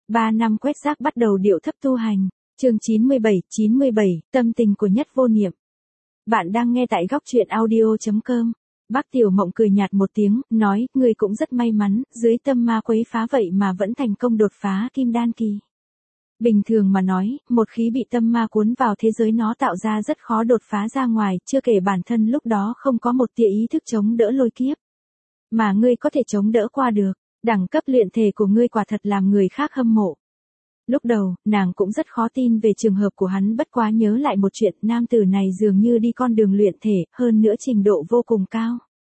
3 năm quét rác bắt đầu điệu thấp tu hành. Chương 97, tâm tình của Nhất Vô Niệm. Bạn đang nghe tại góc truyện audio.com. Bác Tiểu Mộng cười nhạt một tiếng, nói, ngươi cũng rất may mắn, dưới tâm ma quấy phá vậy mà vẫn thành công đột phá kim đan kỳ. Bình thường mà nói, một khí bị tâm ma cuốn vào thế giới nó tạo ra rất khó đột phá ra ngoài, chưa kể bản thân lúc đó không có một tia ý thức chống đỡ lôi kiếp. Mà ngươi có thể chống đỡ qua được, đẳng cấp luyện thể của ngươi quả thật làm người khác hâm mộ. Lúc đầu, nàng cũng rất khó tin về trường hợp của hắn, bất quá nhớ lại một chuyện, nam tử này dường như đi con đường luyện thể, hơn nữa trình độ vô cùng cao.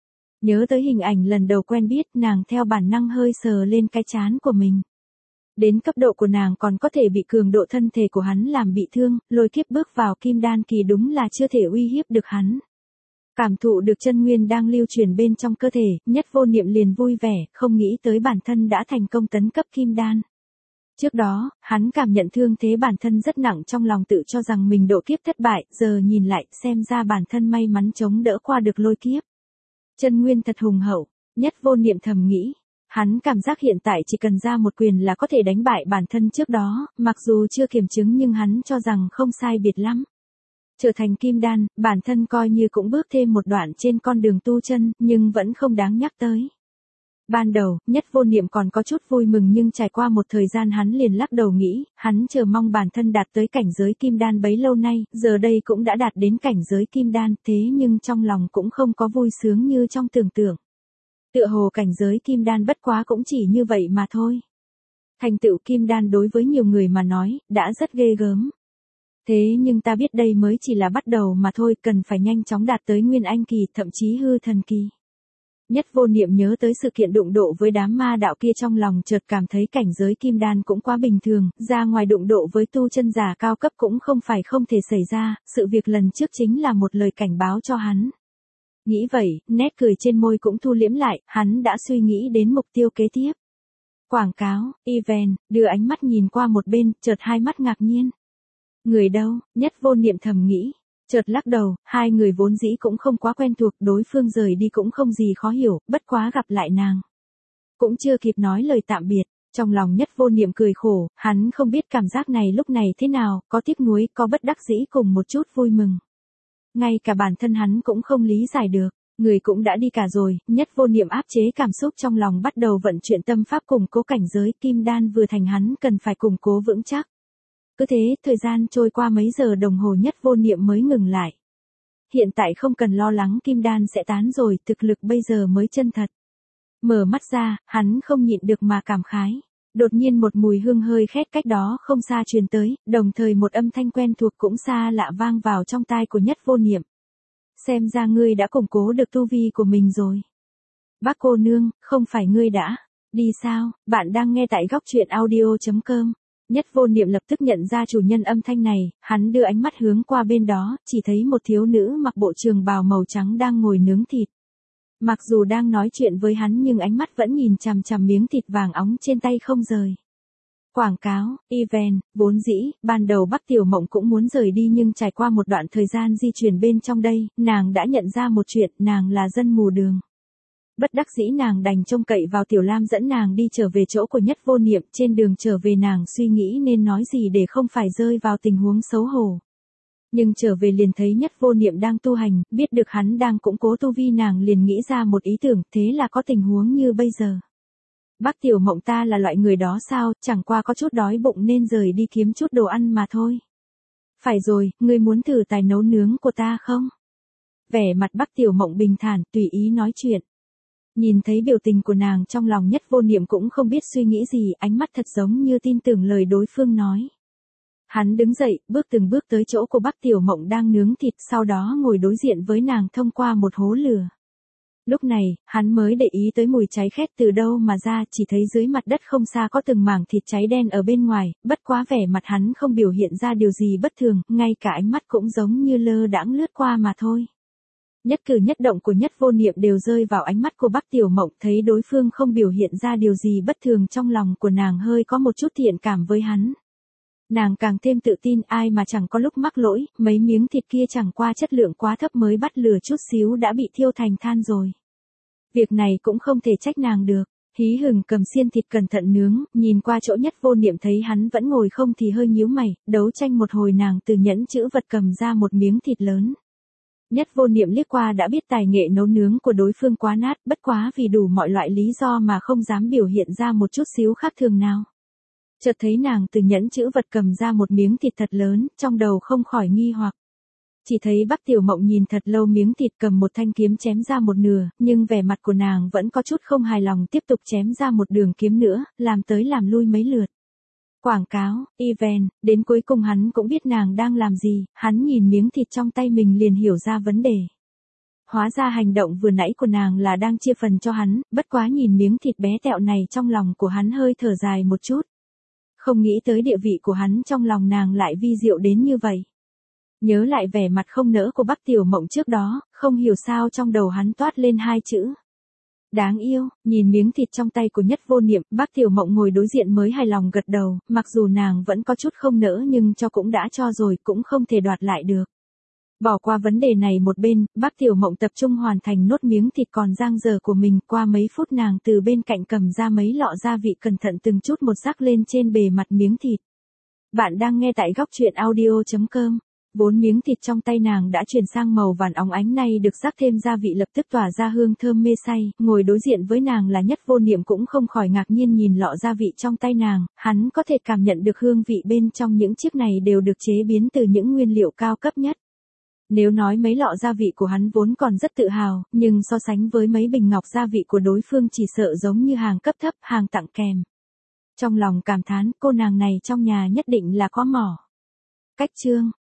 Nhớ tới hình ảnh lần đầu quen biết, nàng theo bản năng hơi sờ lên cái trán của mình. Đến cấp độ của nàng còn có thể bị cường độ thân thể của hắn làm bị thương, lôi kiếp bước vào kim đan kỳ đúng là chưa thể uy hiếp được hắn. Cảm thụ được chân nguyên đang lưu truyền bên trong cơ thể, Nhất Vô Niệm liền vui vẻ, không nghĩ tới bản thân đã thành công tấn cấp kim đan. Trước đó, hắn cảm nhận thương thế bản thân rất nặng, trong lòng tự cho rằng mình độ kiếp thất bại, giờ nhìn lại, xem ra bản thân may mắn chống đỡ qua được lôi kiếp. Chân nguyên thật hùng hậu, Nhất Vô Niệm thầm nghĩ. Hắn cảm giác hiện tại chỉ cần ra một quyền là có thể đánh bại bản thân trước đó, mặc dù chưa kiểm chứng nhưng hắn cho rằng không sai biệt lắm. Trở thành kim đan, bản thân coi như cũng bước thêm một đoạn trên con đường tu chân, nhưng vẫn không đáng nhắc tới. Ban đầu, Nhất Vô Niệm còn có chút vui mừng nhưng trải qua một thời gian hắn liền lắc đầu nghĩ, hắn chờ mong bản thân đạt tới cảnh giới kim đan bấy lâu nay, giờ đây cũng đã đạt đến cảnh giới kim đan, thế nhưng trong lòng cũng không có vui sướng như trong tưởng tượng. Tựa hồ cảnh giới kim đan bất quá cũng chỉ như vậy mà thôi. Thành tựu kim đan đối với nhiều người mà nói, đã rất ghê gớm. Thế nhưng ta biết đây mới chỉ là bắt đầu mà thôi, cần phải nhanh chóng đạt tới Nguyên Anh kỳ, thậm chí hư thần kỳ. Nhất Vô Niệm nhớ tới sự kiện đụng độ với đám ma đạo kia, trong lòng chợt cảm thấy cảnh giới kim đan cũng quá bình thường, ra ngoài đụng độ với tu chân giả cao cấp cũng không phải không thể xảy ra, sự việc lần trước chính là một lời cảnh báo cho hắn. Nghĩ vậy, nét cười trên môi cũng thu liễm lại, hắn đã suy nghĩ đến mục tiêu kế tiếp. Quảng cáo, event, đưa ánh mắt nhìn qua một bên, chợt hai mắt ngạc nhiên. Người đâu? Nhất Vô Niệm thầm nghĩ. Chợt lắc đầu, hai người vốn dĩ cũng không quá quen thuộc, đối phương rời đi cũng không gì khó hiểu, bất quá gặp lại nàng. Cũng chưa kịp nói lời tạm biệt, trong lòng Nhất Vô Niệm cười khổ, hắn không biết cảm giác này lúc này thế nào, có tiếc nuối, có bất đắc dĩ cùng một chút vui mừng. Ngay cả bản thân hắn cũng không lý giải được, người cũng đã đi cả rồi, Nhất Vô Niệm áp chế cảm xúc trong lòng, bắt đầu vận chuyển tâm pháp củng cố cảnh giới kim đan vừa thành, hắn cần phải củng cố vững chắc. Cứ thế, thời gian trôi qua mấy giờ đồng hồ, Nhất Vô Niệm mới ngừng lại. Hiện tại không cần lo lắng kim đan sẽ tán rồi, thực lực bây giờ mới chân thật. Mở mắt ra, hắn không nhịn được mà cảm khái. Đột nhiên một mùi hương hơi khét cách đó không xa truyền tới, đồng thời một âm thanh quen thuộc cũng xa lạ vang vào trong tai của Nhất Vô Niệm. Xem ra ngươi đã củng cố được tu vi của mình rồi. Bác cô nương, không phải ngươi đã đi sao? Bạn đang nghe tại góc truyện audio.com. Nhất Vô Niệm lập tức nhận ra chủ nhân âm thanh này, hắn đưa ánh mắt hướng qua bên đó, chỉ thấy một thiếu nữ mặc bộ trường bào màu trắng đang ngồi nướng thịt. Mặc dù đang nói chuyện với hắn nhưng ánh mắt vẫn nhìn chằm chằm miếng thịt vàng óng trên tay không rời. Quảng cáo, event, vốn dĩ, ban đầu Bắc Tiểu Mộng cũng muốn rời đi nhưng trải qua một đoạn thời gian di chuyển bên trong đây, nàng đã nhận ra một chuyện, nàng là dân mù đường. Bất đắc dĩ nàng đành trông cậy vào Tiểu Lam dẫn nàng đi trở về chỗ của Nhất Vô Niệm, trên đường trở về nàng suy nghĩ nên nói gì để không phải rơi vào tình huống xấu hổ. Nhưng trở về liền thấy Nhất Vô Niệm đang tu hành, biết được hắn đang củng cố tu vi, nàng liền nghĩ ra một ý tưởng, thế là có tình huống như bây giờ. Bác Tiểu Mộng, ta là loại người đó sao, chẳng qua có chút đói bụng nên rời đi kiếm chút đồ ăn mà thôi. Phải rồi, ngươi muốn thử tài nấu nướng của ta không? Vẻ mặt Bác Tiểu Mộng bình thản, tùy ý nói chuyện. Nhìn thấy biểu tình của nàng, trong lòng Nhất Vô Niệm cũng không biết suy nghĩ gì, ánh mắt thật giống như tin tưởng lời đối phương nói. Hắn đứng dậy, bước từng bước tới chỗ của Bác Tiểu Mộng đang nướng thịt, sau đó ngồi đối diện với nàng thông qua một hố lửa. Lúc này, hắn mới để ý tới mùi cháy khét từ đâu mà ra, chỉ thấy dưới mặt đất không xa có từng mảng thịt cháy đen ở bên ngoài, bất quá vẻ mặt hắn không biểu hiện ra điều gì bất thường, ngay cả ánh mắt cũng giống như lơ đãng lướt qua mà thôi. Nhất cử nhất động của Nhất Vô Niệm đều rơi vào ánh mắt của Bác Tiểu Mộng, thấy đối phương không biểu hiện ra điều gì bất thường, trong lòng của nàng hơi có một chút thiện cảm với hắn. Nàng càng thêm tự tin, ai mà chẳng có lúc mắc lỗi, mấy miếng thịt kia chẳng qua chất lượng quá thấp mới bắt lửa chút xíu đã bị thiêu thành than rồi. Việc này cũng không thể trách nàng được. Hí hửng cầm xiên thịt cẩn thận nướng, nhìn qua chỗ Nhất Vô Niệm thấy hắn vẫn ngồi không thì hơi nhíu mày, đấu tranh một hồi nàng từ nhẫn chữ vật cầm ra một miếng thịt lớn. Nhất Vô Niệm liếc qua đã biết tài nghệ nấu nướng của đối phương quá nát, bất quá vì đủ mọi loại lý do mà không dám biểu hiện ra một chút xíu khác thường nào. Chợt thấy nàng từ nhẫn chữ vật cầm ra một miếng thịt thật lớn, trong đầu không khỏi nghi hoặc. Chỉ thấy Bắc Tiểu Mộng nhìn thật lâu miếng thịt cầm một thanh kiếm chém ra một nửa, nhưng vẻ mặt của nàng vẫn có chút không hài lòng tiếp tục chém ra một đường kiếm nữa, làm tới làm lui mấy lượt. Quảng cáo, event, đến cuối cùng hắn cũng biết nàng đang làm gì, hắn nhìn miếng thịt trong tay mình liền hiểu ra vấn đề. Hóa ra hành động vừa nãy của nàng là đang chia phần cho hắn, bất quá nhìn miếng thịt bé tẹo này trong lòng của hắn hơi thở dài một chút. Không nghĩ tới địa vị của hắn trong lòng nàng lại vi diệu đến như vậy. Nhớ lại vẻ mặt không nỡ của Bắc Tiểu Mộng trước đó, không hiểu sao trong đầu hắn toát lên hai chữ. Đáng yêu, nhìn miếng thịt trong tay của Nhất Vô Niệm, Bắc Tiểu Mộng ngồi đối diện mới hài lòng gật đầu, mặc dù nàng vẫn có chút không nỡ nhưng cho cũng đã cho rồi, cũng không thể đoạt lại được. Bỏ qua vấn đề này một bên, Bắc Tiểu Mộng tập trung hoàn thành nốt miếng thịt còn dang dở của mình, qua mấy phút nàng từ bên cạnh cầm ra mấy lọ gia vị cẩn thận từng chút một rắc lên trên bề mặt miếng thịt. Bạn đang nghe tại góc truyện audio.com. Vốn miếng thịt trong tay nàng đã chuyển sang màu vàng óng ánh này được rắc thêm gia vị lập tức tỏa ra hương thơm mê say, ngồi đối diện với nàng là Nhất Vô Niệm cũng không khỏi ngạc nhiên nhìn lọ gia vị trong tay nàng, hắn có thể cảm nhận được hương vị bên trong những chiếc này đều được chế biến từ những nguyên liệu cao cấp nhất. Nếu nói mấy lọ gia vị của hắn vốn còn rất tự hào, nhưng so sánh với mấy bình ngọc gia vị của đối phương chỉ sợ giống như hàng cấp thấp, hàng tặng kèm. Trong lòng cảm thán, cô nàng này trong nhà nhất định là có mỏ. Cách chương